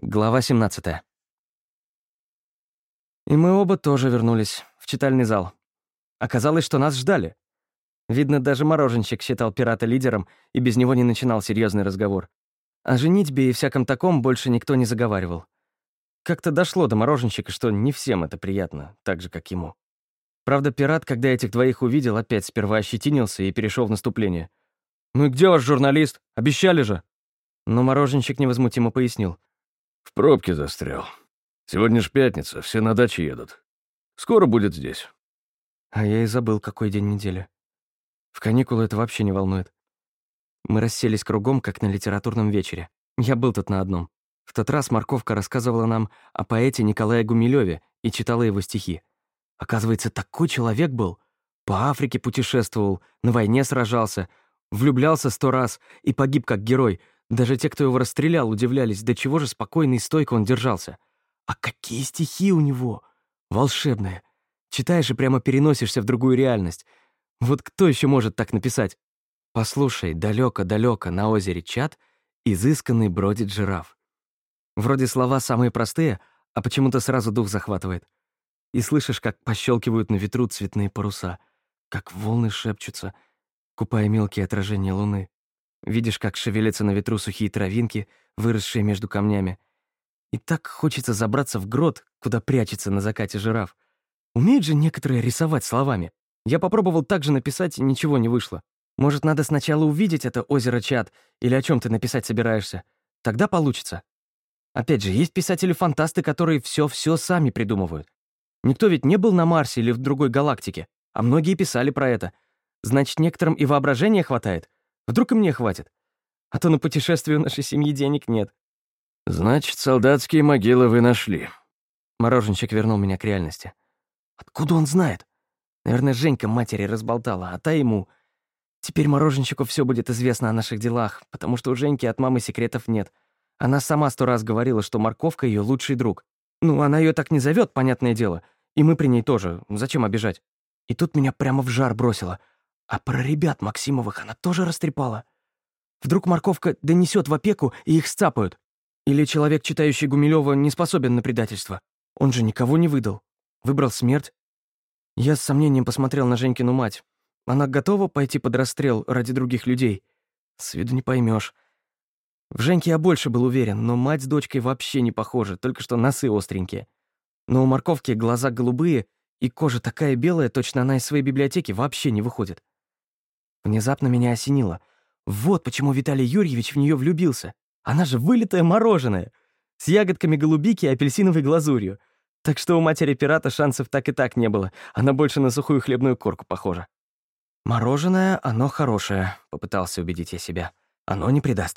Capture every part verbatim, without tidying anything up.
Глава семнадцатая. И мы оба тоже вернулись в читальный зал. Оказалось, что нас ждали. Видно, даже мороженщик считал пирата лидером и без него не начинал серьезный разговор. О женитьбе и всяком таком больше никто не заговаривал. Как-то дошло до мороженщика, что не всем это приятно, так же, как ему. Правда, пират, когда этих двоих увидел, опять сперва ощетинился и перешел в наступление. «Ну и где ваш журналист? Обещали же!» Но мороженщик невозмутимо пояснил. В пробке застрял. Сегодня ж пятница, все на даче едут. Скоро будет здесь. А я и забыл, какой день недели. В каникулы это вообще не волнует. Мы расселись кругом, как на литературном вечере. Я был тут на одном. В тот раз Морковка рассказывала нам о поэте Николае Гумилёве и читала его стихи. Оказывается, такой человек был. По Африке путешествовал, на войне сражался, влюблялся сто раз и погиб как герой. Даже те, кто его расстрелял, удивлялись, до чего же спокойно и стойко он держался. А какие стихи у него! Волшебные. Читаешь и прямо переносишься в другую реальность. Вот кто еще может так написать? «Послушай, далеко-далеко на озере Чад изысканный бродит жираф». Вроде слова самые простые, а почему-то сразу дух захватывает. И слышишь, как пощелкивают на ветру цветные паруса, как волны шепчутся, купая мелкие отражения луны. Видишь, как шевелятся на ветру сухие травинки, выросшие между камнями. И так хочется забраться в грот, куда прячется на закате жираф. Умеют же некоторые рисовать словами. Я попробовал так же написать, и ничего не вышло. Может, надо сначала увидеть это озеро Чад, или о чем ты написать собираешься. Тогда получится. Опять же, есть писатели-фантасты, которые все-все сами придумывают. Никто ведь не был на Марсе или в другой галактике, а многие писали про это. Значит, некоторым и воображения хватает. Вдруг и мне хватит. А то на путешествие у нашей семьи денег нет. Значит, солдатские могилы вы нашли. Мороженщик вернул меня к реальности. Откуда он знает? Наверное, Женька матери разболтала, а та ему. Теперь мороженщику все будет известно о наших делах, потому что у Женьки от мамы секретов нет. Она сама сто раз говорила, что Морковка ее лучший друг. Ну, она ее так не зовет, понятное дело. И мы при ней тоже. Зачем обижать? И тут меня прямо в жар бросило. А про ребят Максимовых она тоже растрепала. Вдруг Морковка донесет в опеку, и их сцапают. Или человек, читающий Гумилёва, не способен на предательство. Он же никого не выдал. Выбрал смерть. Я с сомнением посмотрел на Женькину мать. Она готова пойти под расстрел ради других людей? С виду не поймешь. В Женьке я больше был уверен, но мать с дочкой вообще не похожи, только что носы остренькие. Но у Морковки глаза голубые, и кожа такая белая, точно она из своей библиотеки вообще не выходит. Внезапно меня осенило. Вот почему Виталий Юрьевич в нее влюбился. Она же вылитое мороженое. С ягодками голубики и апельсиновой глазурью. Так что у матери пирата шансов так и так не было. Она больше на сухую хлебную корку похожа. «Мороженое, оно хорошее», — попытался убедить я себя. «Оно не предаст».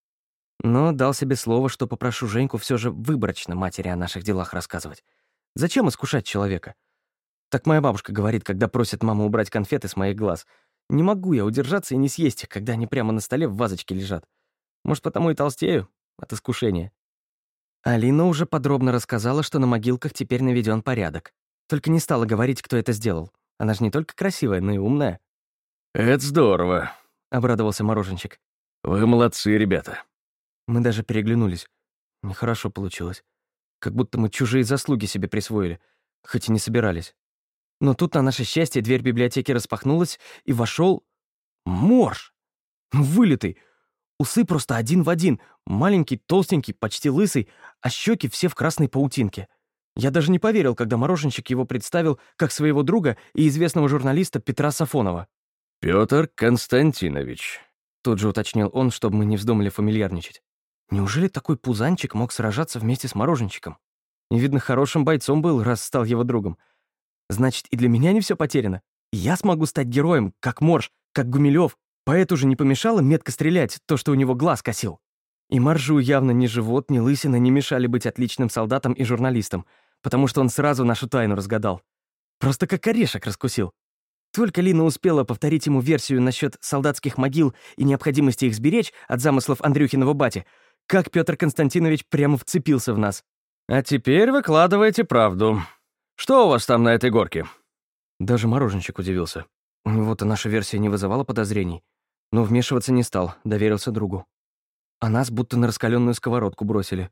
Но дал себе слово, что попрошу Женьку все же выборочно матери о наших делах рассказывать. Зачем искушать человека? Так моя бабушка говорит, когда просит маму убрать конфеты с моих глаз. Не могу я удержаться и не съесть их, когда они прямо на столе в вазочке лежат. Может, потому и толстею от искушения. Алина уже подробно рассказала, что на могилках теперь наведен порядок. Только не стала говорить, кто это сделал. Она же не только красивая, но и умная. Это здорово, — обрадовался мороженщик. Вы молодцы, ребята. Мы даже переглянулись. Нехорошо получилось. Как будто мы чужие заслуги себе присвоили, хоть и не собирались. Но тут, на наше счастье, дверь библиотеки распахнулась, и вошел Морж. Ну, вылитый. Усы просто один в один. Маленький, толстенький, почти лысый, а щеки все в красной паутинке. Я даже не поверил, когда мороженщик его представил как своего друга и известного журналиста Петра Сафонова. Петр Константинович. Тут же уточнил он, чтобы мы не вздумали фамильярничать. Неужели такой пузанчик мог сражаться вместе с мороженщиком? И, видно, хорошим бойцом был, раз стал его другом. Значит, и для меня не все потеряно. Я смогу стать героем, как Морж, как Гумилёв. Поэту же не помешало метко стрелять, то, что у него глаз косил. И Моржу явно ни живот, ни лысина не мешали быть отличным солдатом и журналистом, потому что он сразу нашу тайну разгадал. Просто как орешек раскусил. Только Лина успела повторить ему версию насчет солдатских могил и необходимости их сберечь от замыслов Андрюхиного бати, как Петр Константинович прямо вцепился в нас. А теперь выкладывайте правду. Что у вас там на этой горке? Даже мороженщик удивился. У него-то наша версия не вызывала подозрений. Но вмешиваться не стал, доверился другу. А нас будто на раскаленную сковородку бросили.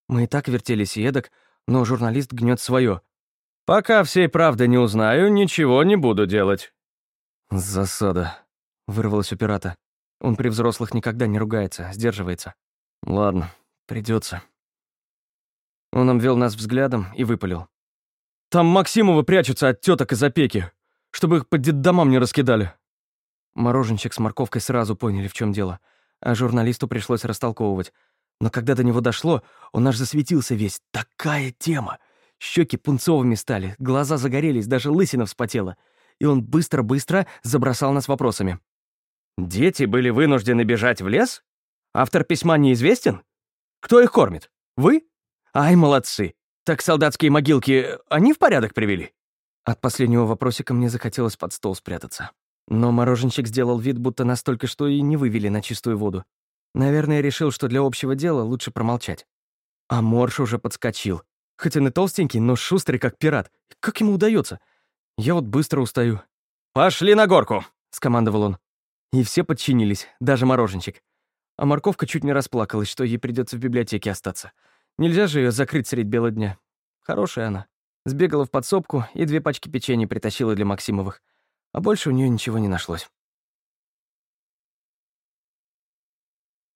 Мы и так вертелись и эдак, но журналист гнет свое. «Пока всей правды не узнаю, ничего не буду делать». «Засада», — вырвалось у пирата. Он при взрослых никогда не ругается, сдерживается. «Ладно, придется. Он обвел нас взглядом и выпалил. «Там Максимовы прячутся от теток из опеки, чтобы их по детдомам не раскидали». Мороженщик с морковкой сразу поняли, в чем дело, а журналисту пришлось растолковывать. Но когда до него дошло, он аж засветился весь. Такая тема! Щеки пунцовыми стали, глаза загорелись, даже лысина вспотела. И он быстро-быстро забросал нас вопросами. «Дети были вынуждены бежать в лес? Автор письма неизвестен? Кто их кормит? Вы? Ай, молодцы! Так солдатские могилки они в порядок привели?» От последнего вопросика мне захотелось под стол спрятаться. Но мороженщик сделал вид, будто нас только что и не вывели на чистую воду. Наверное, решил, что для общего дела лучше промолчать. А Морж уже подскочил. Хоть он и толстенький, но шустрый, как пират. Как ему удается? Я вот быстро устаю. «Пошли на горку!» — скомандовал он. И все подчинились, даже мороженщик. А морковка чуть не расплакалась, что ей придется в библиотеке остаться. Нельзя же ее закрыть средь бела дня. Хорошая она. Сбегала в подсобку и две пачки печенья притащила для Максимовых. А больше у нее ничего не нашлось.